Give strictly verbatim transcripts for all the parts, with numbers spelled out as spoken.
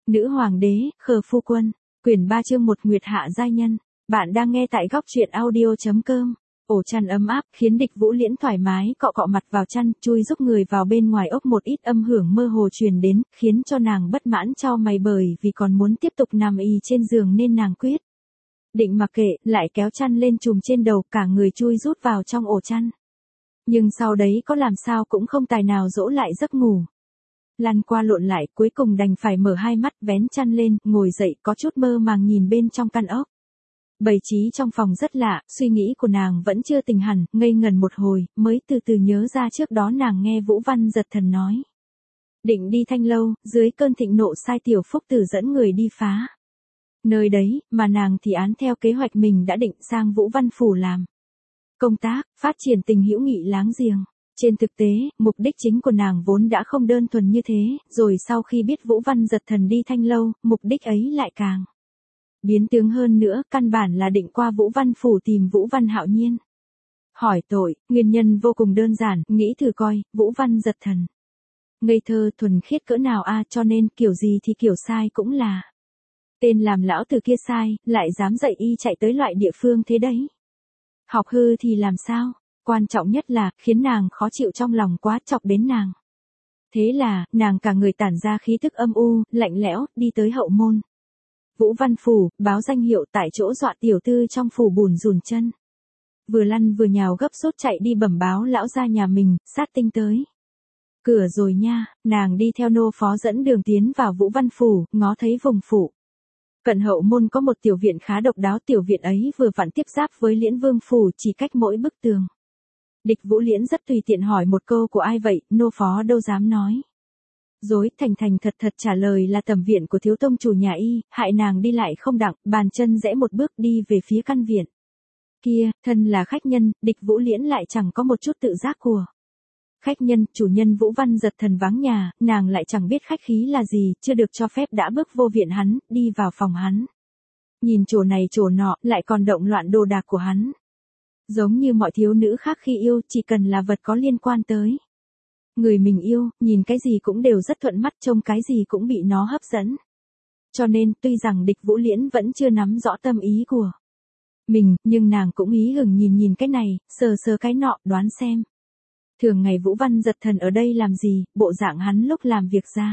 Nữ hoàng đế, khờ phu quân, quyển ba chương một Nguyệt hạ giai nhân. Bạn đang nghe tại góc truyện audio chấm com. Ổ chăn ấm áp khiến Địch Vũ Liễn thoải mái cọ cọ mặt vào chăn, chui giúp người vào bên ngoài ốc, một ít âm hưởng mơ hồ truyền đến, khiến cho nàng bất mãn chau mày, bởi vì còn muốn tiếp tục nằm ì trên giường nên nàng quyết định mặc kệ, lại kéo chăn lên trùm trên đầu, cả người chui rút vào trong ổ chăn. Nhưng sau đấy có làm sao cũng không tài nào dỗ lại giấc ngủ. Lăn qua lộn lại, cuối cùng đành phải mở hai mắt, vén chăn lên, ngồi dậy, có chút mơ màng nhìn bên trong căn ốc. Bày trí trong phòng rất lạ, suy nghĩ của nàng vẫn chưa tỉnh hẳn, ngây ngần một hồi, mới từ từ nhớ ra trước đó nàng nghe Vũ Văn Giật Thần nói. Định đi Thanh Lâu, dưới cơn thịnh nộ sai Tiểu Phúc Tử dẫn người đi phá. Nơi đấy, mà nàng thì án theo kế hoạch mình đã định sang Vũ Văn Phủ làm công tác, phát triển tình hữu nghị láng giềng. Trên thực tế, mục đích chính của nàng vốn đã không đơn thuần như thế, rồi sau khi biết Vũ Văn Giật Thần đi Thanh Lâu, mục đích ấy lại càng biến tướng hơn nữa, căn bản là định qua Vũ Văn Phủ tìm Vũ Văn Hạo Nhiên hỏi tội. Nguyên nhân vô cùng đơn giản, nghĩ thử coi, Vũ Văn Giật Thần ngây thơ thuần khiết cỡ nào a, cho nên kiểu gì thì kiểu sai cũng là tên làm lão tử kia sai, lại dám dạy y chạy tới loại địa phương thế đấy. Học hư thì làm sao? Quan trọng nhất là, khiến nàng khó chịu trong lòng quá, chọc đến nàng. Thế là, nàng cả người tản ra khí tức âm u, lạnh lẽo, đi tới hậu môn Vũ Văn Phủ, báo danh hiệu tại chỗ, dọa tiểu tư trong phủ bùn rùn chân. Vừa lăn vừa nhào gấp rút chạy đi bẩm báo lão gia nhà mình, sát tinh tới cửa rồi nha. Nàng đi theo nô phó dẫn đường tiến vào Vũ Văn Phủ, ngó thấy vùng phủ cận hậu môn có một tiểu viện khá độc đáo, tiểu viện ấy vừa vặn tiếp giáp với Liễn Vương Phủ, chỉ cách mỗi bức tường. Địch Vũ Liễn rất tùy tiện hỏi một câu của ai vậy, nô phó đâu dám nói dối, thành thành thật thật trả lời là tầm viện của thiếu tông chủ nhà y, hại nàng đi lại không đặng, bàn chân rẽ một bước đi về phía căn viện kia. Thân là khách nhân, Địch Vũ Liễn lại chẳng có một chút tự giác của khách nhân. Chủ nhân Vũ Văn Giật Thần vắng nhà, nàng lại chẳng biết khách khí là gì, chưa được cho phép đã bước vô viện hắn, đi vào phòng hắn, nhìn chỗ này chỗ nọ, lại còn động loạn đồ đạc của hắn. Giống như mọi thiếu nữ khác khi yêu, chỉ cần là vật có liên quan tới người mình yêu, nhìn cái gì cũng đều rất thuận mắt, trông cái gì cũng bị nó hấp dẫn. Cho nên, tuy rằng Địch Vũ Liễn vẫn chưa nắm rõ tâm ý của mình, nhưng nàng cũng ý hừng nhìn nhìn cái này, sờ sờ cái nọ, đoán xem thường ngày Vũ Văn Giật Thần ở đây làm gì, bộ dạng hắn lúc làm việc ra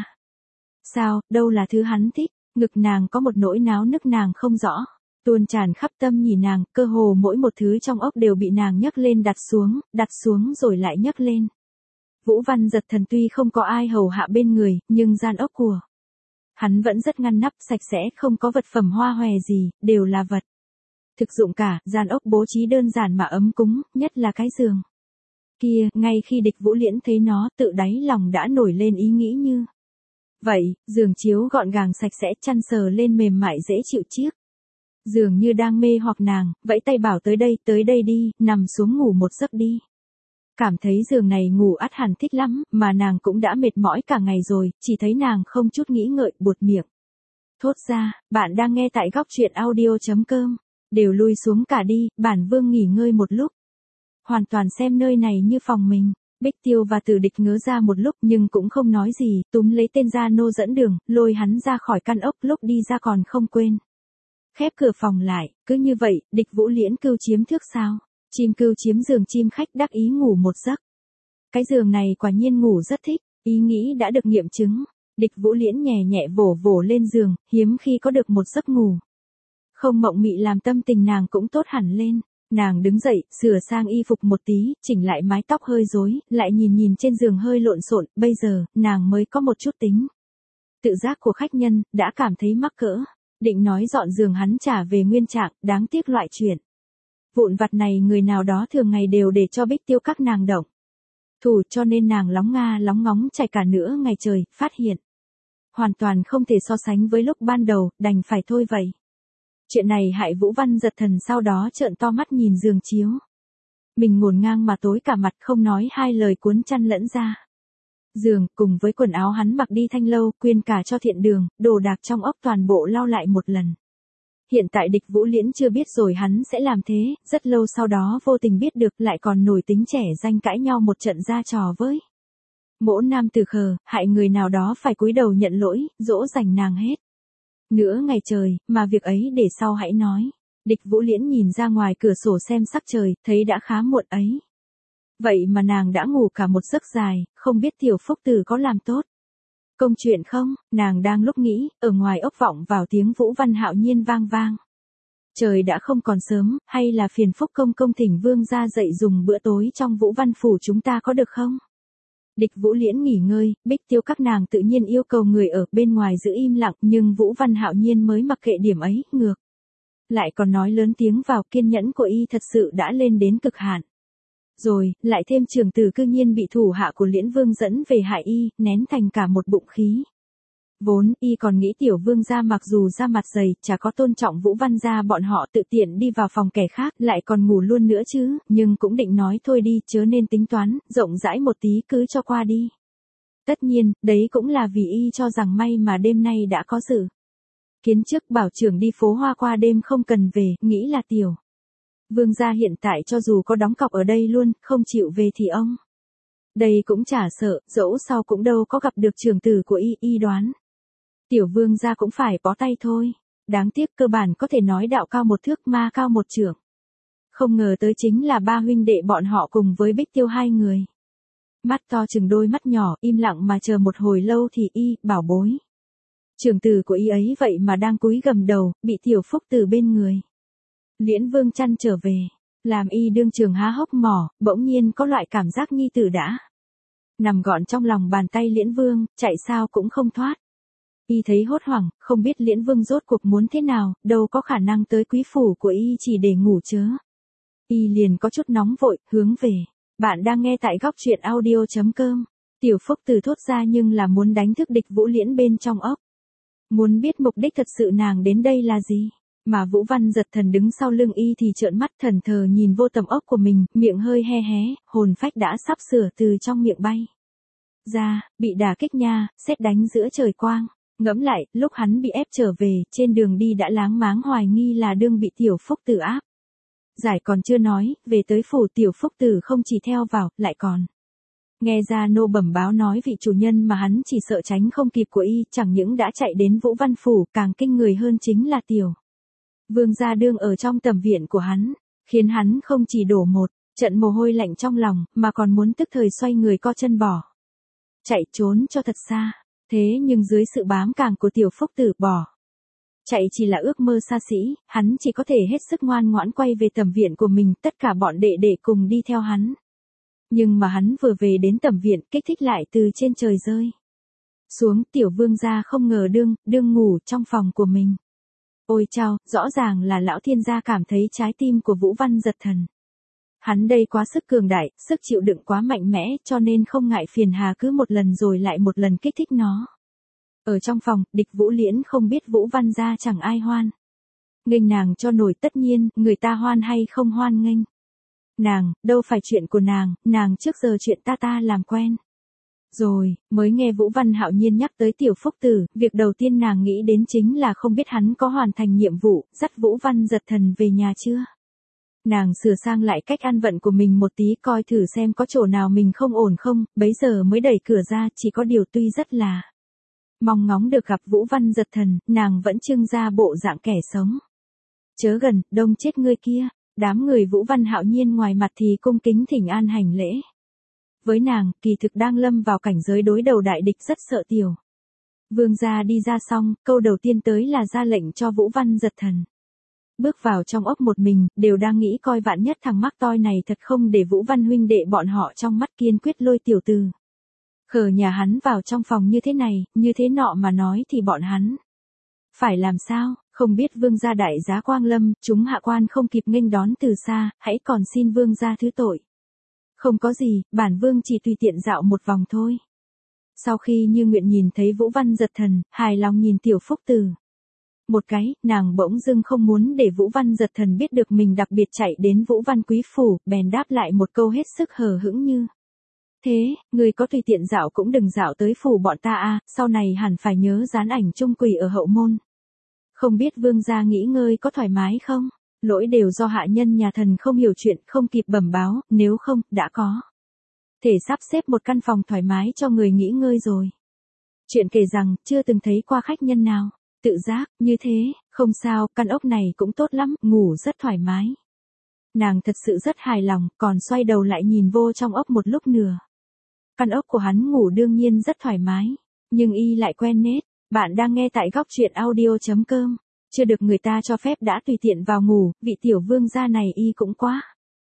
sao, đâu là thứ hắn thích. Ngực nàng có một nỗi náo nức nàng không rõ, tuôn tràn khắp tâm nhì nàng, cơ hồ mỗi một thứ trong ốc đều bị nàng nhấc lên đặt xuống, đặt xuống rồi lại nhấc lên. Vũ Văn Giật Thần tuy không có ai hầu hạ bên người, nhưng gian ốc của hắn vẫn rất ngăn nắp, sạch sẽ, không có vật phẩm hoa hòe gì, đều là vật thực dụng cả. Gian ốc bố trí đơn giản mà ấm cúng, nhất là cái giường kia, ngay khi Địch Vũ Liễn thấy nó, tự đáy lòng đã nổi lên ý nghĩ như vậy. Giường chiếu gọn gàng sạch sẽ, chăn sờ lên mềm mại dễ chịu, chiếc giường như đang mê hoặc nàng, vẫy tay bảo tới đây, tới đây đi, nằm xuống ngủ một giấc đi. Cảm thấy giường này ngủ ắt hẳn thích lắm, mà nàng cũng đã mệt mỏi cả ngày rồi, chỉ thấy nàng không chút nghĩ ngợi, buột miệng thốt ra. Bạn đang nghe tại góc truyện audio chấm com. Đều lui xuống cả đi, bản vương nghỉ ngơi một lúc. Hoàn toàn xem nơi này như phòng mình. Bích Tiêu và Tử Địch ngớ ra một lúc nhưng cũng không nói gì, túm lấy tên gia nô dẫn đường, lôi hắn ra khỏi căn ốc, lúc đi ra còn không quên khép cửa phòng lại. Cứ như vậy, Địch Vũ Liễn cưu chiếm thước sao. Chim cưu chiếm giường chim khách, đắc ý ngủ một giấc. Cái giường này quả nhiên ngủ rất thích, ý nghĩ đã được nghiệm chứng. Địch Vũ Liễn nhẹ nhẹ vỗ vỗ lên giường, hiếm khi có được một giấc ngủ không mộng mị làm tâm tình nàng cũng tốt hẳn lên. Nàng đứng dậy, sửa sang y phục một tí, chỉnh lại mái tóc hơi rối, lại nhìn nhìn trên giường hơi lộn xộn, bây giờ, nàng mới có một chút tính tự giác của khách nhân, đã cảm thấy mắc cỡ. Định nói dọn giường hắn trả về nguyên trạng, đáng tiếc loại chuyện vụn vặt này người nào đó thường ngày đều để cho Bích Tiêu các nàng động thủ, cho nên nàng lóng nga lóng ngóng chạy cả nửa ngày trời, phát hiện hoàn toàn không thể so sánh với lúc ban đầu, đành phải thôi vậy. Chuyện này hại Vũ Văn Giật Thần sau đó trợn to mắt nhìn giường chiếu mình ngổn ngang mà tối cả mặt, không nói hai lời cuốn chăn lẫn ra giường, cùng với quần áo hắn mặc đi Thanh Lâu, quyên cả cho Thiện Đường, đồ đạc trong ốc toàn bộ lau lại một lần. Hiện tại Địch Vũ Liễn chưa biết rồi hắn sẽ làm thế, rất lâu sau đó vô tình biết được, lại còn nổi tính trẻ danh cãi nhau một trận ra trò với mỗ nam từ khờ, hại người nào đó phải cúi đầu nhận lỗi, dỗ dành nàng hết Nửa ngày trời, mà việc ấy để sau hãy nói. Địch Vũ Liễn nhìn ra ngoài cửa sổ xem sắc trời, thấy đã khá muộn ấy. Vậy mà nàng đã ngủ cả một giấc dài, không biết tiểu Phúc Tử có làm tốt công chuyện không, nàng đang lúc nghĩ, ở ngoài ốc vọng vào tiếng Vũ Văn Hạo Nhiên vang vang. Trời đã không còn sớm, hay là phiền phúc công công thỉnh vương ra dậy dùng bữa tối trong Vũ Văn Phủ chúng ta có được không? Địch Vũ Liễn nghỉ ngơi, Bích Tiêu các nàng tự nhiên yêu cầu người ở bên ngoài giữ im lặng, nhưng Vũ Văn Hạo Nhiên mới mặc kệ điểm ấy, ngược lại còn nói lớn tiếng vào, kiên nhẫn của y thật sự đã lên đến cực hạn. Rồi, lại thêm trường tử cư nhiên bị thủ hạ của Liễn Vương dẫn về hại y, nén thành cả một bụng khí. Vốn, y còn nghĩ tiểu vương gia mặc dù ra mặt dày, chả có tôn trọng Vũ Văn gia bọn họ tự tiện đi vào phòng kẻ khác, lại còn ngủ luôn nữa chứ, nhưng cũng định nói thôi đi, chớ nên tính toán, rộng rãi một tí cứ cho qua đi. Tất nhiên, đấy cũng là vì y cho rằng may mà đêm nay đã có dự kiến trước bảo trưởng đi phố hoa qua đêm không cần về, nghĩ là tiểu vương gia hiện tại cho dù có đóng cọc ở đây luôn, không chịu về thì ông đây cũng chả sợ, dẫu sau cũng đâu có gặp được trưởng tử của y, y đoán tiểu vương gia cũng phải bó tay thôi. Đáng tiếc cơ bản có thể nói đạo cao một thước ma cao một trượng. Không ngờ tới chính là ba huynh đệ bọn họ cùng với Bích Tiêu hai người. Mắt to chừng đôi mắt nhỏ, im lặng mà chờ một hồi lâu thì y, bảo bối. Trưởng tử của y ấy vậy mà đang cúi gầm đầu, bị tiểu Phúc Tử bên người. Liễn Vương chăn trở về, làm y đương trường há hốc mỏ, bỗng nhiên có loại cảm giác nhi tử đã nằm gọn trong lòng bàn tay Liễn Vương, chạy sao cũng không thoát. Y thấy hốt hoảng, không biết Liễn Vương rốt cuộc muốn thế nào, đâu có khả năng tới quý phủ của y chỉ để ngủ chớ. Y liền có chút nóng vội, hướng về. Bạn đang nghe tại góc truyện audio chấm com. Tiểu Phúc Tử thốt ra nhưng là muốn đánh thức Địch Vũ Liễn bên trong ốc. Muốn biết mục đích thật sự nàng đến đây là gì? Mà Vũ Văn Giật Thần đứng sau lưng y thì trợn mắt thần thờ nhìn vô tầm ốc của mình, miệng hơi he hé, hồn phách đã sắp sửa từ trong miệng bay ra, bị đả kích nha, sét đánh giữa trời quang. Ngẫm lại, lúc hắn bị ép trở về, trên đường đi đã láng máng hoài nghi là đương bị tiểu Phúc Tử áp giải còn chưa nói, về tới phủ tiểu Phúc Tử không chỉ theo vào, lại còn nghe ra nô bẩm báo nói vị chủ nhân mà hắn chỉ sợ tránh không kịp của y, chẳng những đã chạy đến Vũ Văn Phủ, càng kinh người hơn chính là tiểu vương gia đương ở trong tầm viện của hắn, khiến hắn không chỉ đổ một trận mồ hôi lạnh trong lòng, mà còn muốn tức thời xoay người co chân bỏ chạy trốn cho thật xa. Thế nhưng dưới sự bám càng của tiểu Phúc Tử, bỏ chạy chỉ là ước mơ xa xỉ, hắn chỉ có thể hết sức ngoan ngoãn quay về tầm viện của mình, tất cả bọn đệ đệ cùng đi theo hắn. Nhưng mà hắn vừa về đến tầm viện, kích thích lại từ trên trời rơi xuống, tiểu vương gia không ngờ đương, đương ngủ trong phòng của mình. Ôi chao, rõ ràng là lão thiên gia cảm thấy trái tim của Vũ Văn Giật Thần. Hắn đây quá sức cường đại, sức chịu đựng quá mạnh mẽ, cho nên không ngại phiền hà cứ một lần rồi lại một lần kích thích nó. Ở trong phòng, Địch Vũ Liễn không biết Vũ Văn gia chẳng ai hoan nghênh nàng cho nổi, tất nhiên, người ta hoan hay không hoan nghênh nàng, đâu phải chuyện của nàng, nàng trước giờ chuyện ta ta làm quen rồi, mới nghe Vũ Văn Hạo Nhiên nhắc tới tiểu Phúc Tử, việc đầu tiên nàng nghĩ đến chính là không biết hắn có hoàn thành nhiệm vụ, dắt Vũ Văn Giật Thần về nhà chưa. Nàng sửa sang lại cách ăn vận của mình một tí, coi thử xem có chỗ nào mình không ổn không, bấy giờ mới đẩy cửa ra, chỉ có điều tuy rất là mong ngóng được gặp Vũ Văn Giật Thần, nàng vẫn trưng ra bộ dạng kẻ sống. Chớ gần, đông chết ngươi kia, đám người Vũ Văn Hạo Nhiên ngoài mặt thì cung kính thỉnh an hành lễ. Với nàng, kỳ thực đang lâm vào cảnh giới đối đầu đại địch, rất sợ tiểu vương gia đi ra xong, câu đầu tiên tới là ra lệnh cho Vũ Văn Giật Thần bước vào trong ốc một mình, đều đang nghĩ coi vạn nhất thằng mắc toi này thật không để Vũ Văn huynh đệ bọn họ trong mắt, kiên quyết lôi tiểu tử khờ nhà hắn vào trong phòng như thế này, như thế nọ mà nói thì bọn hắn phải làm sao, không biết vương gia đại giá quang lâm, chúng hạ quan không kịp nghênh đón từ xa, hãy còn xin vương gia thứ tội. Không có gì, bản vương chỉ tùy tiện dạo một vòng thôi. Sau khi như nguyện nhìn thấy Vũ Văn Giật Thần, hài lòng nhìn tiểu Phúc Tử một cái, nàng bỗng dưng không muốn để Vũ Văn Giật Thần biết được mình đặc biệt chạy đến Vũ Văn Quý Phủ, bèn đáp lại một câu hết sức hờ hững như thế, người có tùy tiện dạo cũng đừng dạo tới phủ bọn ta a, sau này hẳn phải nhớ dán ảnh chung quỷ ở hậu môn. Không biết vương gia nghỉ ngơi có thoải mái không? Lỗi đều do hạ nhân nhà thần không hiểu chuyện, không kịp bẩm báo, nếu không, đã có thể sắp xếp một căn phòng thoải mái cho người nghỉ ngơi rồi. Chuyện kể rằng, chưa từng thấy qua khách nhân nào Tự giác, như thế, không sao, căn ốc này cũng tốt lắm, ngủ rất thoải mái. Nàng thật sự rất hài lòng, còn xoay đầu lại nhìn vô trong ốc một lúc nữa. Căn ốc của hắn ngủ đương nhiên rất thoải mái, nhưng y lại quen nết. Bạn đang nghe tại góc truyện audio.com. Chưa được người ta cho phép đã tùy tiện vào ngủ, vị tiểu vương gia này y cũng quá.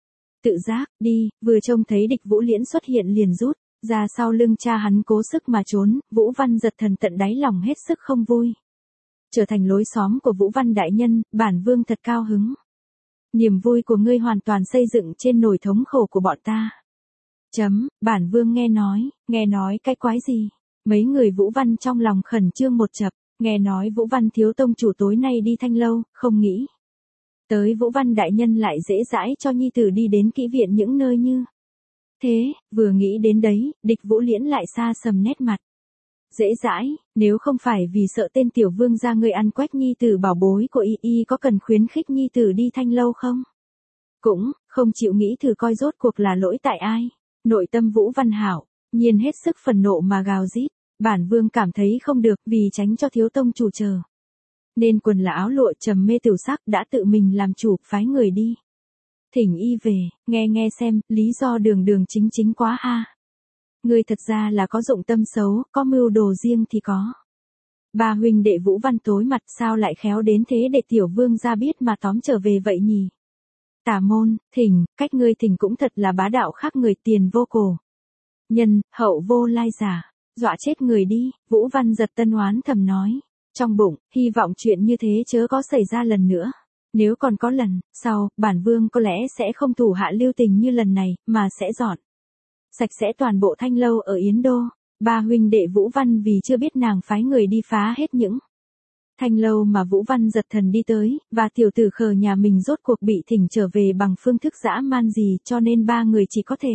Tự giác, đi, vừa trông thấy địch Vũ Liễn xuất hiện liền rút ra sau lưng cha hắn cố sức mà trốn, Vũ Văn giật thần tận đáy lòng hết sức không vui. Trở thành lối xóm của Vũ Văn đại nhân, bản vương thật cao hứng. Niềm vui của ngươi hoàn toàn xây dựng trên nỗi thống khổ của bọn ta. Chấm, bản vương nghe nói, nghe nói cái quái gì? Mấy người Vũ Văn trong lòng khẩn trương một chập, nghe nói Vũ Văn thiếu tông chủ tối nay đi Thanh Lâu, không nghĩ tới Vũ Văn đại nhân lại dễ dãi cho nhi tử đi đến kỹ viện những nơi như thế, vừa nghĩ đến đấy, địch Vũ Liễn lại xa sầm nét mặt. Dễ dãi, nếu không phải vì sợ tên tiểu vương gia ngươi ăn quách nhi tử bảo bối của y, y có cần khuyến khích nhi tử đi Thanh Lâu không? Cũng, không chịu nghĩ thử coi rốt cuộc là lỗi tại ai. Nội tâm Vũ Văn Hảo, nhiên hết sức phần nộ mà gào rít. Bản vương cảm thấy không được vì tránh cho thiếu tông chủ chờ. Nên quần là áo lụa trầm mê tiểu sắc đã tự mình làm chủ phái người đi. Thỉnh y về, nghe nghe xem, lý do đường đường chính chính quá ha. Người thật ra là có dụng tâm xấu, có mưu đồ riêng thì có. Ba huynh đệ Vũ Văn tối mặt sao lại khéo đến thế để tiểu vương ra biết mà tóm trở về vậy nhỉ? Tả môn, thỉnh, cách ngươi thỉnh cũng thật là bá đạo khác người tiền vô cổ. Nhân, hậu vô lai giả. Dọa chết người đi, Vũ Văn giật tân oán thầm nói. Trong bụng, hy vọng chuyện như thế chớ có xảy ra lần nữa. Nếu còn có lần, sau, bản vương có lẽ sẽ không thủ hạ lưu tình như lần này, mà sẽ dọn sạch sẽ toàn bộ Thanh Lâu ở Yến Đô. Ba huynh đệ Vũ Văn vì chưa biết nàng phái người đi phá hết những Thanh Lâu mà Vũ Văn giật thần đi tới, và tiểu tử khờ nhà mình rốt cuộc bị thỉnh trở về bằng phương thức dã man gì cho nên ba người chỉ có thể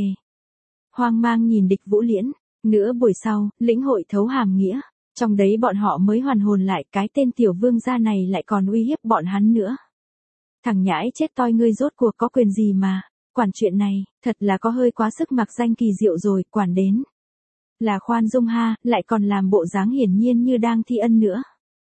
hoang mang nhìn địch Vũ Liễn. Nửa buổi sau, lĩnh hội thấu hàm nghĩa, trong đấy bọn họ mới hoàn hồn lại cái tên tiểu vương gia này lại còn uy hiếp bọn hắn nữa. Thằng nhãi chết toi ngươi rốt cuộc có quyền gì mà, quản chuyện này, thật là có hơi quá sức mặc danh kỳ diệu rồi, quản đến. Là khoan dung ha, lại còn làm bộ dáng hiển nhiên như đang thi ân nữa.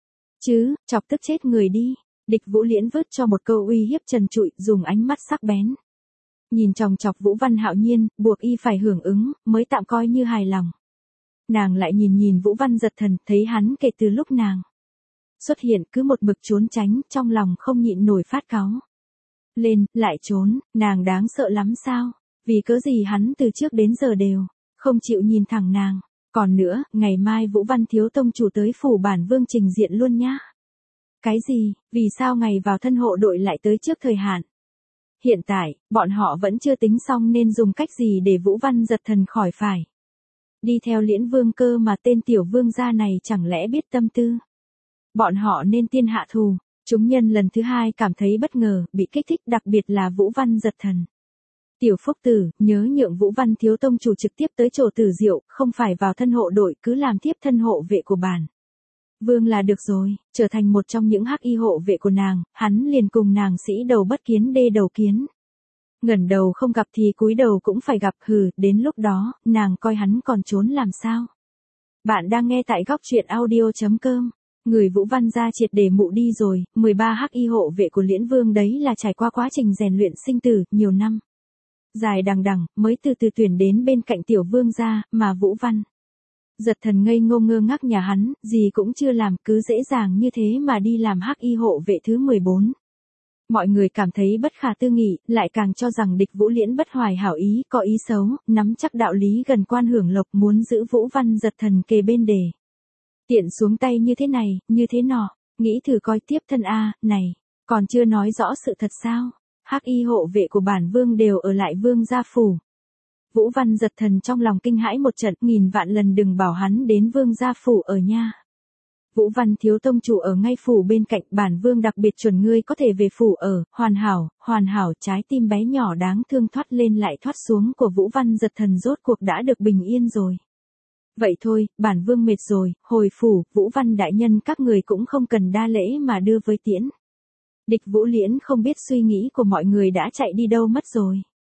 Chứ, chọc tức chết người đi, địch Vũ Liễn vứt cho một câu uy hiếp trần trụi, dùng ánh mắt sắc bén. Nhìn chòng chọc Vũ Văn Hạo Nhiên, buộc y phải hưởng ứng, mới tạm coi như hài lòng. Nàng lại nhìn nhìn Vũ Văn giật thần, thấy hắn kể từ lúc nàng xuất hiện cứ một mực trốn tránh, trong lòng không nhịn nổi phát cáu. Lên, lại trốn, nàng đáng sợ lắm sao? Vì cớ gì hắn từ trước đến giờ đều không chịu nhìn thẳng nàng. Còn nữa, ngày mai Vũ Văn thiếu tông chủ tới phủ bản vương trình diện luôn nhá. Cái gì, vì sao ngày vào thân hộ đội lại tới trước thời hạn? Hiện tại, bọn họ vẫn chưa tính xong nên dùng cách gì để Vũ Văn giật thần khỏi phải đi theo Liễn Vương cơ mà tên tiểu vương gia này chẳng lẽ biết tâm tư. Bọn họ nên tiên hạ thù. Chúng nhân lần thứ hai cảm thấy bất ngờ, bị kích thích, đặc biệt là Vũ Văn giật thần. Tiểu Phúc Tử, nhớ nhượng Vũ Văn thiếu tông chủ trực tiếp tới chỗ Tử Diệu, không phải vào thân hộ đội, cứ làm tiếp thân hộ vệ của bản vương là được rồi, trở thành một trong những hắc y hộ vệ của nàng, hắn liền cùng nàng sĩ đầu bất kiến đê đầu kiến. Ngẩng đầu không gặp thì cúi đầu cũng phải gặp, hừ, đến lúc đó, nàng coi hắn còn trốn làm sao. Bạn đang nghe tại góc truyện audio.com. Người Vũ Văn gia triệt để mụ đi rồi, mười ba hắc y hộ vệ của Liễn Vương đấy là trải qua quá trình rèn luyện sinh tử, nhiều năm. Dài đằng đằng, mới từ từ tuyển đến bên cạnh tiểu vương gia, mà Vũ Văn giật thần ngây ngô ngơ ngác nhà hắn, gì cũng chưa làm, cứ dễ dàng như thế mà đi làm hắc y hộ vệ thứ mười bốn. Mọi người cảm thấy bất khả tư nghị, lại càng cho rằng địch Vũ Liễn bất hoài hảo ý, có ý xấu, nắm chắc đạo lý gần quan hưởng lộc, muốn giữ Vũ Văn giật thần kề bên để tiện xuống tay như thế này, như thế nọ, nghĩ thử coi tiếp thân a, này, còn chưa nói rõ sự thật sao? Hắc y hộ vệ của bản vương đều ở lại vương gia phủ. Vũ Văn giật thần trong lòng kinh hãi một trận, nghìn vạn lần đừng bảo hắn đến vương gia phủ ở nha. Vũ Văn thiếu tông chủ ở ngay phủ bên cạnh, bản vương đặc biệt chuẩn ngươi có thể về phủ ở, hoàn hảo, hoàn hảo. Trái tim bé nhỏ đáng thương thoát lên lại thoát xuống của Vũ Văn giật thần rốt cuộc đã được bình yên rồi. Vậy thôi, bản vương mệt rồi, hồi phủ, Vũ Văn đại nhân các người cũng không cần đa lễ mà đưa với tiễn. Địch Vũ Liễn không biết suy nghĩ của mọi người đã chạy đi đâu mất rồi.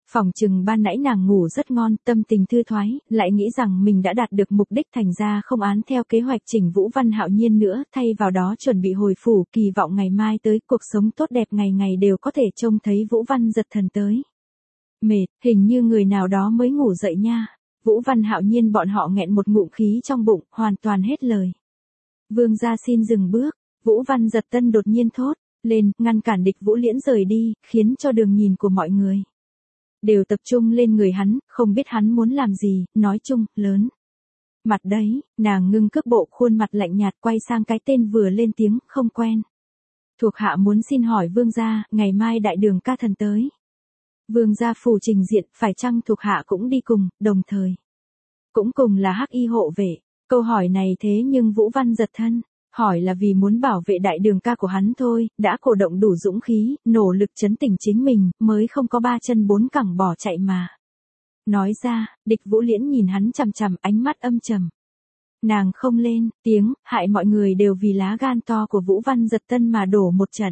Phòng chừng ban nãy nàng ngủ rất ngon, tâm tình thư thoái, lại nghĩ rằng mình đã đạt được mục đích, thành ra không án theo kế hoạch chỉnh Vũ Văn Hạo Nhiên nữa, thay vào đó chuẩn bị hồi phủ, kỳ vọng ngày mai tới cuộc sống tốt đẹp ngày ngày đều có thể trông thấy Vũ Văn Giật Thần tới. Mệt, hình như người nào đó mới ngủ dậy nha. Vũ Văn Hạo Nhiên bọn họ nghẹn một ngụm khí trong bụng, hoàn toàn hết lời. Vương gia xin dừng bước, Vũ Văn Giật Tân đột nhiên thốt lên, ngăn cản Địch Vũ Liễn rời đi, khiến cho đường nhìn của mọi người đều tập trung lên người hắn, không biết hắn muốn làm gì, nói chung, lớn. Mặt đấy, nàng ngưng cước bộ, khuôn mặt lạnh nhạt, quay sang cái tên vừa lên tiếng, không quen. Thuộc hạ muốn xin hỏi vương gia, ngày mai đại đường ca thần tới. Vương gia phủ trình diện, phải chăng thuộc hạ cũng đi cùng, đồng thời cũng cùng là hắc y hộ vệ. Câu hỏi này thế nhưng Vũ Văn Giật Thân hỏi là vì muốn bảo vệ đại đường ca của hắn thôi, đã cổ động đủ dũng khí, nỗ lực trấn tỉnh chính mình, mới không có ba chân bốn cẳng bỏ chạy mà. Nói ra, Địch Vũ Liễn nhìn hắn chằm chằm, ánh mắt âm trầm. Nàng không lên tiếng, hại mọi người đều vì lá gan to của Vũ Văn Giật Tân mà đổ một trận.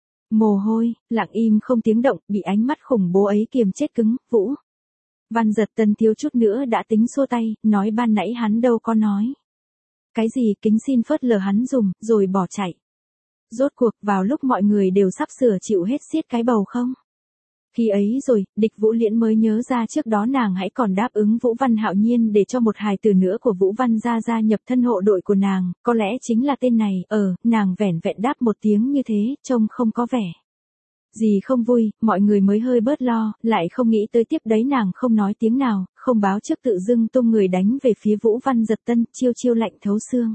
Mồ hôi, lặng im không tiếng động, bị ánh mắt khủng bố ấy kiềm chết cứng, Vũ Văn Giật Tân thiếu chút nữa đã tính xua tay, nói ban nãy hắn đâu có nói. Cái gì, kính xin phớt lờ hắn dùng, rồi bỏ chạy. Rốt cuộc vào lúc mọi người đều sắp sửa chịu hết xiết cái bầu không? Khi ấy rồi, Địch Vũ Liễn mới nhớ ra trước đó nàng hãy còn đáp ứng Vũ Văn Hạo Nhiên để cho một hài tử nữa của Vũ Văn gia gia nhập thân hộ đội của nàng, có lẽ chính là tên này, ờ, nàng vẻn vẹn đáp một tiếng như thế, trông không có vẻ gì không vui, mọi người mới hơi bớt lo, lại không nghĩ tới tiếp đấy nàng không nói tiếng nào, không báo trước tự dưng tung người đánh về phía Vũ Văn Giật Tân, chiêu chiêu lạnh thấu xương.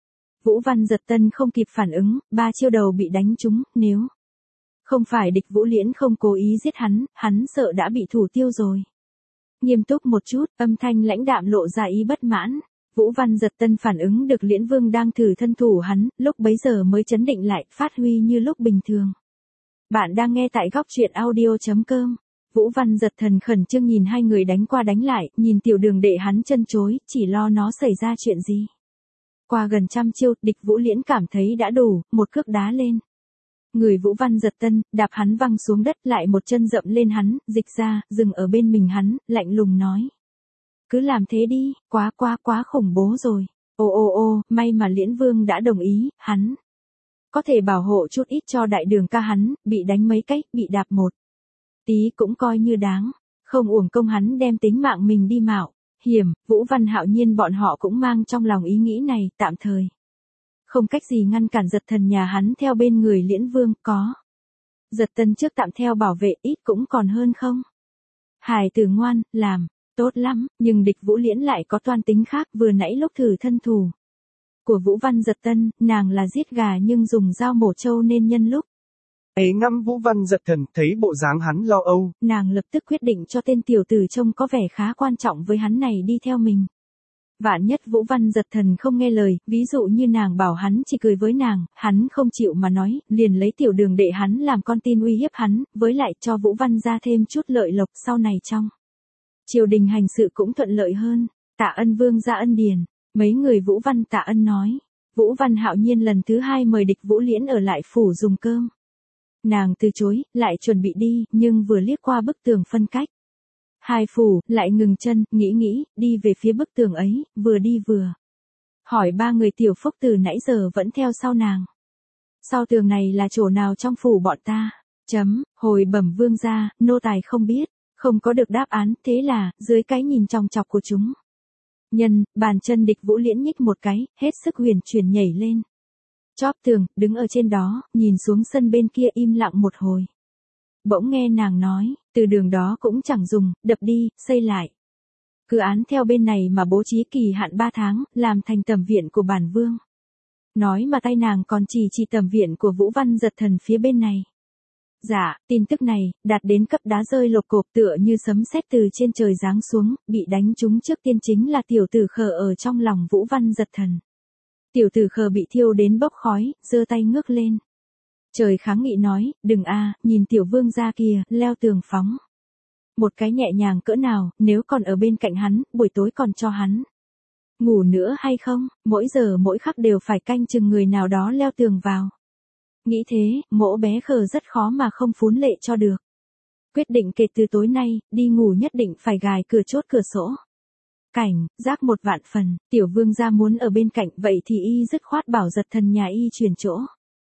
Vũ Văn Giật Tân không kịp phản ứng, ba chiêu đầu bị đánh trúng, nếu không phải Địch Vũ Liễn không cố ý giết hắn, hắn sợ đã bị thủ tiêu rồi. Nghiêm túc một chút, âm thanh lãnh đạm lộ ra ý bất mãn. Vũ Văn Giật Tân phản ứng được Liễn Vương đang thử thân thủ hắn, lúc bấy giờ mới chấn định lại, phát huy như lúc bình thường. Bạn đang nghe tại góc truyện audio chấm com. Vũ Văn Giật Thần khẩn trương nhìn hai người đánh qua đánh lại, nhìn tiểu đường đệ hắn chân chối, chỉ lo nó xảy ra chuyện gì. Qua gần trăm chiêu, Địch Vũ Liễn cảm thấy đã đủ, một cước đá lên người Vũ Văn Giật Tân, đạp hắn văng xuống đất, lại một chân dậm lên hắn, dịch ra, dừng ở bên mình hắn, lạnh lùng nói. Cứ làm thế đi, quá quá quá khủng bố rồi. Ô ô ô, may mà Liễn Vương đã đồng ý, hắn có thể bảo hộ chút ít cho đại đường ca hắn, bị đánh mấy cách, bị đạp một tí cũng coi như đáng, không uổng công hắn đem tính mạng mình đi mạo hiểm. Vũ Văn Hạo Nhiên bọn họ cũng mang trong lòng ý nghĩ này, tạm thời không cách gì ngăn cản Giật Thần nhà hắn theo bên người Liễn Vương, có Giật Tân trước tạm theo bảo vệ, ít cũng còn hơn không. Hài tử ngoan, làm tốt lắm, nhưng Địch Vũ Liễn lại có toan tính khác, vừa nãy lúc thử thân thủ của Vũ Văn Giật Tân, nàng là giết gà nhưng dùng dao mổ trâu nên nhân lúc ấy ngắm Vũ Văn Giật Thần, thấy bộ dáng hắn lo âu, nàng lập tức quyết định cho tên tiểu tử trông có vẻ khá quan trọng với hắn này đi theo mình. Vạn nhất Vũ Văn Giật Thần không nghe lời, ví dụ như nàng bảo hắn chỉ cười với nàng, hắn không chịu mà nói, liền lấy tiểu đường đệ hắn làm con tin uy hiếp hắn, với lại cho Vũ Văn ra thêm chút lợi lộc sau này trong triều đình hành sự cũng thuận lợi hơn. Tạ Ân Vương ra ân điền, mấy người Vũ Văn tạ ân nói. Vũ Văn Hạo Nhiên lần thứ hai mời Địch Vũ Liễn ở lại phủ dùng cơm. Nàng từ chối, lại chuẩn bị đi, nhưng vừa liếc qua bức tường phân cách hai phủ, lại ngừng chân, nghĩ nghĩ, đi về phía bức tường ấy, vừa đi vừa hỏi ba người tiểu phúc từ nãy giờ vẫn theo sau nàng. Sau tường này là chỗ nào trong phủ bọn ta? Chấm, hồi bẩm vương gia, nô tài không biết, không có được đáp án, thế là, dưới cái nhìn chòng chọc của chúng nhân, bàn chân Địch Vũ Liễn nhích một cái, hết sức huyền chuyển nhảy lên chóp tường, đứng ở trên đó, nhìn xuống sân bên kia im lặng một hồi. Bỗng nghe nàng nói, từ đường đó cũng chẳng dùng, đập đi, xây lại. Cứ án theo bên này mà bố trí kỳ hạn ba tháng, làm thành tầm viện của bản vương. Nói mà tay nàng còn chỉ chỉ tầm viện của Vũ Văn Giật Thần phía bên này. Dạ, tin tức này, đạt đến cấp đá rơi lột cộp tựa như sấm sét từ trên trời giáng xuống, bị đánh trúng trước tiên chính là tiểu tử khờ ở trong lòng Vũ Văn Giật Thần. Tiểu tử khờ bị thiêu đến bốc khói, giơ tay ngước lên. Trời kháng nghị nói, đừng a, nhìn tiểu vương gia kia, leo tường phóng. Một cái nhẹ nhàng cỡ nào, nếu còn ở bên cạnh hắn, buổi tối còn cho hắn ngủ nữa hay không, mỗi giờ mỗi khắc đều phải canh chừng người nào đó leo tường vào. Nghĩ thế, mỗ bé khờ rất khó mà không phún lệ cho được. Quyết định kể từ tối nay, đi ngủ nhất định phải gài cửa chốt cửa sổ. Cảnh, giác một vạn phần, tiểu vương gia muốn ở bên cạnh, vậy thì y dứt khoát bảo giật thần nhà y chuyển chỗ.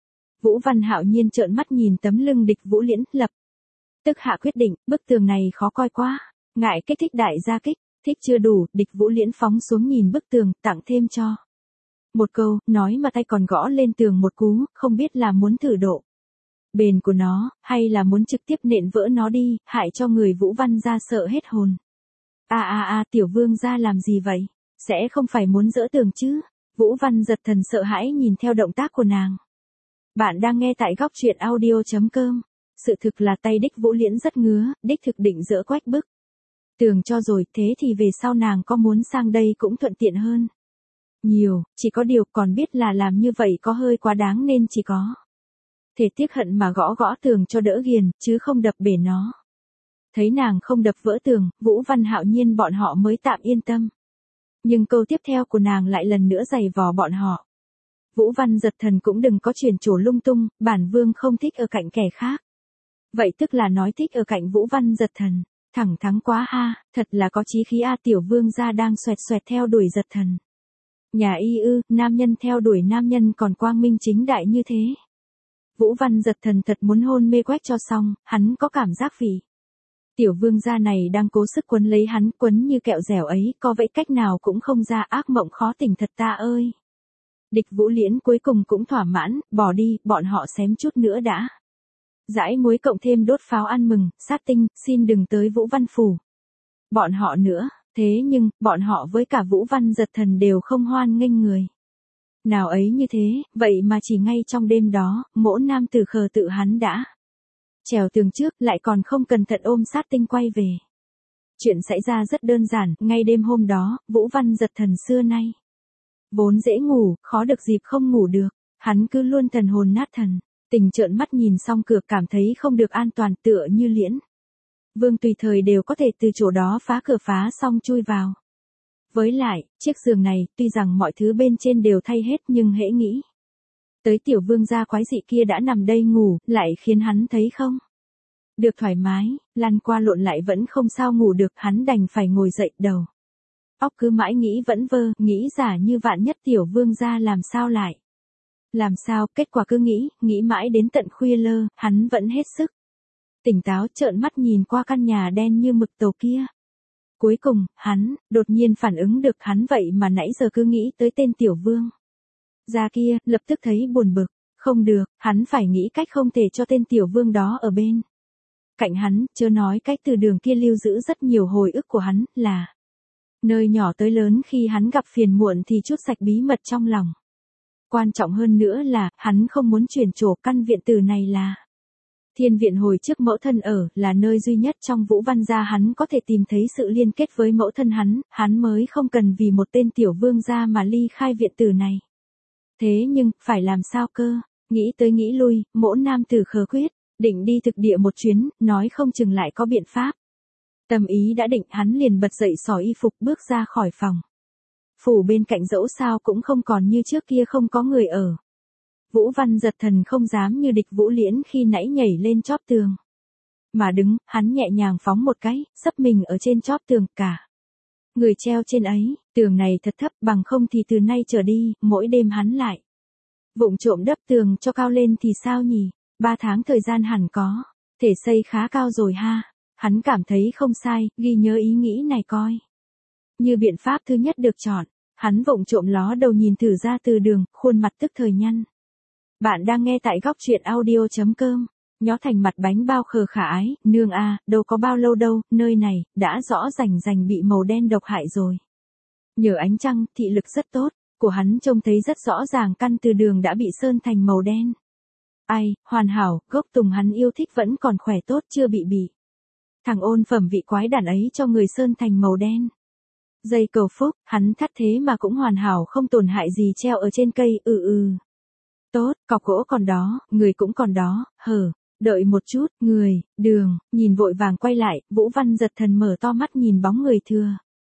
Vũ Văn Hạo Nhiên trợn mắt nhìn tấm lưng địch Vũ Liễn, lập tức hạ quyết định, bức tường này khó coi quá, ngại kích thích đại gia kích, thích chưa đủ, địch Vũ Liễn phóng xuống nhìn bức tường, tặng thêm cho một câu, nói mà tay còn gõ lên tường một cú, không biết là muốn thử độ bền của nó, hay là muốn trực tiếp nện vỡ nó đi, hại cho người Vũ Văn gia sợ hết hồn. A a a, tiểu vương gia làm gì vậy? Sẽ không phải muốn dỡ tường chứ? Vũ Văn giật thần sợ hãi nhìn theo động tác của nàng. Bạn đang nghe tại góc truyện audio chấm com. Sự thực là tay đích Vũ Liễn rất ngứa, đích thực định dỡ quách bức tường cho rồi, thế thì về sau nàng có muốn sang đây cũng thuận tiện hơn nhiều, chỉ có điều còn biết là làm như vậy có hơi quá đáng nên chỉ có thể tiếc hận mà gõ gõ tường cho đỡ ghiền, chứ không đập bể nó. Thấy nàng không đập vỡ tường, Vũ Văn Hạo Nhiên bọn họ mới tạm yên tâm. Nhưng câu tiếp theo của nàng lại lần nữa giày vò bọn họ. Vũ Văn giật thần cũng đừng có chuyển chỗ lung tung, bản vương không thích ở cạnh kẻ khác. Vậy tức là nói thích ở cạnh Vũ Văn giật thần. Thẳng thắng quá ha, thật là có chí khí a, tiểu vương gia đang xoẹt xoẹt theo đuổi giật thần. Nhà y ư, nam nhân theo đuổi nam nhân còn quang minh chính đại như thế. Vũ Văn giật thần thật muốn hôn mê quách cho xong, hắn có cảm giác vì tiểu vương gia này đang cố sức quấn lấy hắn, quấn như kẹo dẻo ấy, có vậy cách nào cũng không ra, ác mộng khó tỉnh thật ta ơi. Địch Vũ Liễn cuối cùng cũng thỏa mãn, bỏ đi, bọn họ xém chút nữa đã. Dãi muối cộng thêm đốt pháo ăn mừng, sát tinh, xin đừng tới Vũ Văn phủ. Bọn họ nữa, thế nhưng, bọn họ với cả Vũ Văn giật thần đều không hoan nghênh người. Nào ấy như thế, vậy mà chỉ ngay trong đêm đó, mỗ nam tử khờ tự hắn đã trèo tường trước, lại còn không cẩn thận ôm sát tinh quay về. Chuyện xảy ra rất đơn giản, ngay đêm hôm đó, Vũ Văn giật thần xưa nay vốn dễ ngủ, khó được dịp không ngủ được, hắn cứ luôn thần hồn nát thần, tình trợn mắt nhìn xong cửa cảm thấy không được an toàn, tựa như Liễn vương tùy thời đều có thể từ chỗ đó phá cửa phá xong chui vào. Với lại, chiếc giường này, tuy rằng mọi thứ bên trên đều thay hết nhưng hễ nghĩ tới tiểu vương gia quái dị kia đã nằm đây ngủ, lại khiến hắn thấy không được thoải mái, lăn qua lộn lại vẫn không sao ngủ được, hắn đành phải ngồi dậy, đầu óc cứ mãi nghĩ vẫn vơ, nghĩ giả như vạn nhất tiểu vương gia làm sao lại làm sao, kết quả cứ nghĩ, nghĩ mãi đến tận khuya lơ, hắn vẫn hết sức tỉnh táo, trợn mắt nhìn qua căn nhà đen như mực tàu kia. Cuối cùng, hắn đột nhiên phản ứng được, hắn vậy mà nãy giờ cứ nghĩ tới tên tiểu vương gia kia, lập tức thấy buồn bực. Không được, hắn phải nghĩ cách không thể cho tên tiểu vương đó ở bên cạnh hắn, chớ nói cách từ đường kia lưu giữ rất nhiều hồi ức của hắn, là nơi nhỏ tới lớn khi hắn gặp phiền muộn thì chút sạch bí mật trong lòng. Quan trọng hơn nữa là, hắn không muốn chuyển chỗ, căn viện tử này là thiên viện hồi trước mẫu thân ở, là nơi duy nhất trong Vũ Văn gia hắn có thể tìm thấy sự liên kết với mẫu thân hắn, hắn mới không cần vì một tên tiểu vương gia mà ly khai viện tử này. Thế nhưng, phải làm sao cơ? Nghĩ tới nghĩ lui, mỗ nam tử khờ quyết, định đi thực địa một chuyến, nói không chừng lại có biện pháp. Tâm ý đã định, hắn liền bật dậy xỏ y phục bước ra khỏi phòng. Phủ bên cạnh dẫu sao cũng không còn như trước kia không có người ở. Vũ Văn giật thần không dám như địch Vũ Liễn khi nãy nhảy lên chóp tường. Mà đứng, hắn nhẹ nhàng phóng một cái, sấp mình ở trên chóp tường, cả người treo trên ấy, tường này thật thấp, bằng không thì từ nay trở đi, mỗi đêm hắn lại vụng trộm đắp tường cho cao lên thì sao nhỉ? Ba tháng thời gian hẳn có thể xây khá cao rồi ha. Hắn cảm thấy không sai, ghi nhớ ý nghĩ này coi như biện pháp thứ nhất được chọn. Hắn vụng trộm ló đầu nhìn thử ra từ đường, khuôn mặt tức thời nhăn. Bạn đang nghe tại góc truyện audio chấm com. Nhó thành mặt bánh bao khờ khả ái, nương a, đâu có bao lâu đâu, nơi này đã rõ rành rành bị màu đen độc hại rồi. Nhờ ánh trăng, thị lực rất tốt của hắn trông thấy rất rõ ràng căn từ đường đã bị sơn thành màu đen. Ai, hoàn hảo, gốc tùng hắn yêu thích vẫn còn khỏe tốt, chưa bị bị thằng ôn phẩm vị quái đản ấy cho người sơn thành màu đen. Dây cầu phúc, hắn thắt thế mà cũng hoàn hảo không tổn hại gì, treo ở trên cây, ừ ừ. Tốt, cọc gỗ còn đó, người cũng còn đó, hờ. Đợi một chút, người, đường, nhìn vội vàng quay lại, Vũ Văn giật thần mở to mắt nhìn bóng người thừa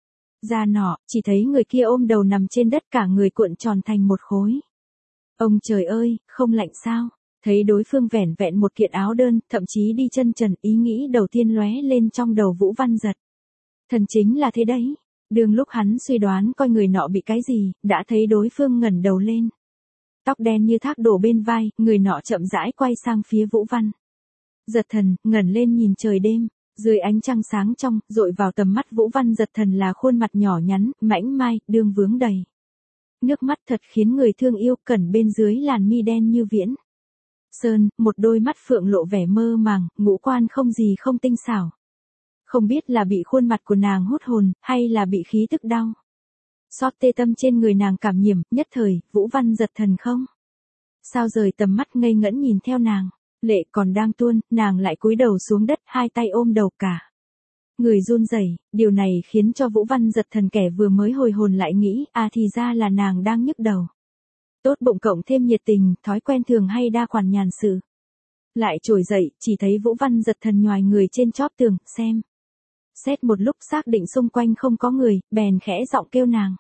ra nọ, chỉ thấy người kia ôm đầu nằm trên đất, cả người cuộn tròn thành một khối. Ông trời ơi, không lạnh sao? Thấy đối phương vẻn vẹn một kiện áo đơn, thậm chí đi chân trần, ý nghĩ đầu tiên lóe lên trong đầu Vũ Văn Giật. Thần chính là thế đấy. Đường lúc hắn suy đoán coi người nọ bị cái gì, đã thấy đối phương ngẩng đầu lên. Tóc đen như thác đổ bên vai, người nọ chậm rãi quay sang phía Vũ Văn Giật Thần, ngẩng lên nhìn trời đêm, dưới ánh trăng sáng trong, dội vào tầm mắt Vũ Văn Giật Thần là khuôn mặt nhỏ nhắn, mảnh mai, đương vướng đầy nước mắt thật khiến người thương yêu, cẩn bên dưới làn mi đen như viễn sơn, một đôi mắt phượng lộ vẻ mơ màng, ngũ quan không gì không tinh xảo. Không biết là bị khuôn mặt của nàng hút hồn, hay là bị khí tức đau xót tê tâm trên người nàng cảm nhiễm, nhất thời, Vũ Văn Giật Thần không sao rời tầm mắt ngây ngẩn nhìn theo nàng, lệ còn đang tuôn, nàng lại cúi đầu xuống đất, hai tay ôm đầu cả người run rẩy. Điều này khiến cho Vũ Văn Giật Thần kẻ vừa mới hồi hồn lại nghĩ, à thì ra là nàng đang nhức đầu. Tốt bụng cộng thêm nhiệt tình, thói quen thường hay đa khoản nhàn sự. Lại trồi dậy, chỉ thấy Vũ Văn Giật Thần nhoài người trên chóp tường, xem. Xét một lúc xác định xung quanh không có người, bèn khẽ giọng kêu nàng.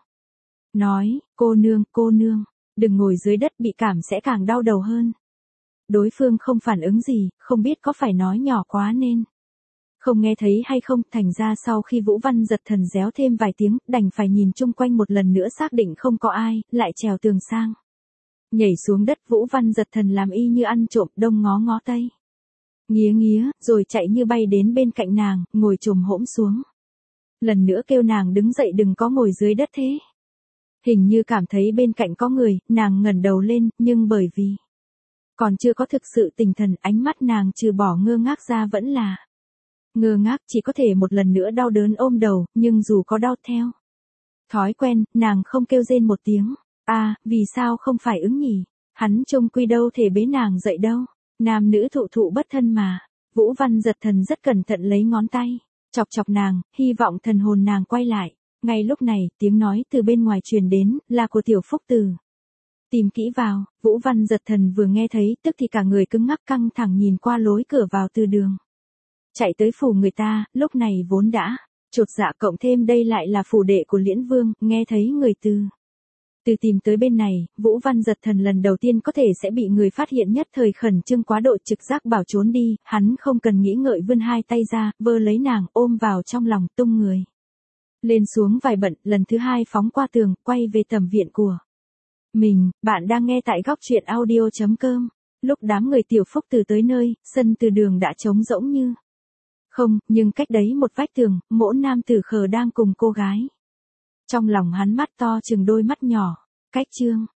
Nói, cô nương, cô nương, đừng ngồi dưới đất bị cảm sẽ càng đau đầu hơn. Đối phương không phản ứng gì, không biết có phải nói nhỏ quá nên không nghe thấy hay không, thành ra sau khi Vũ Văn Giật Thần réo thêm vài tiếng, đành phải nhìn chung quanh một lần nữa xác định không có ai, lại trèo tường sang. Nhảy xuống đất, Vũ Văn Giật Thần làm y như ăn trộm, đông ngó ngó tây. Nghía nghía, rồi chạy như bay đến bên cạnh nàng, ngồi chồm hỗn xuống. Lần nữa kêu nàng đứng dậy đừng có ngồi dưới đất thế. Hình như cảm thấy bên cạnh có người, nàng ngẩng đầu lên, nhưng bởi vì còn chưa có thực sự tỉnh thần, ánh mắt nàng trừ bỏ ngơ ngác ra vẫn là ngơ ngác, chỉ có thể một lần nữa đau đớn ôm đầu, nhưng dù có đau theo thói quen, nàng không kêu rên một tiếng. A, à, vì sao không phải ứng nhỉ? Hắn trông quy đâu thể bế nàng dậy đâu. Nam nữ thụ thụ bất thân mà. Vũ Văn Giật Thần rất cẩn thận lấy ngón tay chọc chọc nàng, hy vọng thần hồn nàng quay lại. Ngay lúc này, tiếng nói từ bên ngoài truyền đến, là của Tiểu Phúc Từ. Tìm kỹ vào, Vũ Văn Giật Thần vừa nghe thấy, tức thì cả người cứng ngắc căng thẳng nhìn qua lối cửa vào từ đường. Chạy tới phủ người ta, lúc này vốn đã chột dạ, cộng thêm đây lại là phủ đệ của Liễn Vương, nghe thấy người từ từ tìm tới bên này, Vũ Văn Giật Thần lần đầu tiên có thể sẽ bị người phát hiện, nhất thời khẩn trương quá độ trực giác bảo trốn đi, hắn không cần nghĩ ngợi vươn hai tay ra, vơ lấy nàng, ôm vào trong lòng, tung người lên xuống vài bận, lần thứ hai phóng qua tường, quay về tầm viện của mình. Bạn đang nghe tại góc truyện audio chấm com. Lúc đám người Tiểu Phúc Từ tới nơi, sân từ đường đã trống rỗng như không, nhưng cách đấy một vách tường, mỗ nam tử khờ đang cùng cô gái. Trong lòng hắn mắt to chừng đôi mắt nhỏ, cách chương